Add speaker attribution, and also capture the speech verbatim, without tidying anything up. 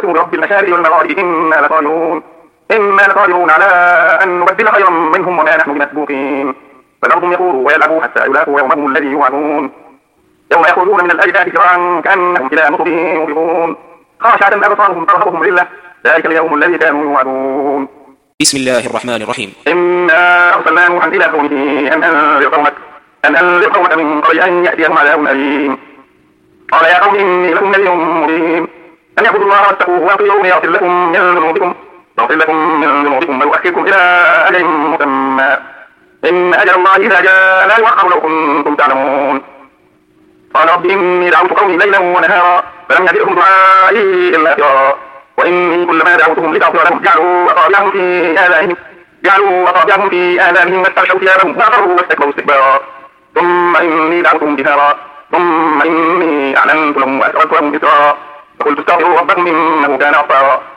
Speaker 1: رسول رب المشارق والمغارب إنا لقادرون إنا لقادرون على أن نبدل خيرا منهم وما نحن بمسبوقين فذرهم يخوضوا ويلعبوا حتى يلاقوا يومهم الذي يوعدون يوم يخرجون من الأجداث سراعا كأنهم إلى نصب يوفضون خاشعة أبصارهم ترهقهم ذلة ذلك اليوم الذي كانوا يوعدون.
Speaker 2: بسم الله الرحمن الرحيم.
Speaker 1: إنا أرسلنا نوحا إلى قومه أن أنذر قومك أن أنذر قومك من قبل أن يأتيهم عذاب أليم قال يا قوم إني لكم نذير مبين أن اعبدوا الله واتقوه وأطيعون يغفر لكم من ذنوبكم يغفر لكم من ذنوبكم ويؤخركم إلى أجل مسمى إن أجل الله إذا جاء لا يؤخر لو كنتم تعلمون. قال رب إني دعوت قومي ليلا ونهارا فلم يزدهم دعائي إلا فرارا وإني كلما دعوتهم لتغفر لهم جعلوا أصابعهم في آذانهم جعلوا أصابعهم في آذانهم واستغشوا ثيابهم وأصروا واستكبروا استكبارا ثم إني دعوتهم جهارا ثم إني أعلنت لهم وأسررت لهم إسرارا فقلت استغفروا ربكم إنه كان غفارا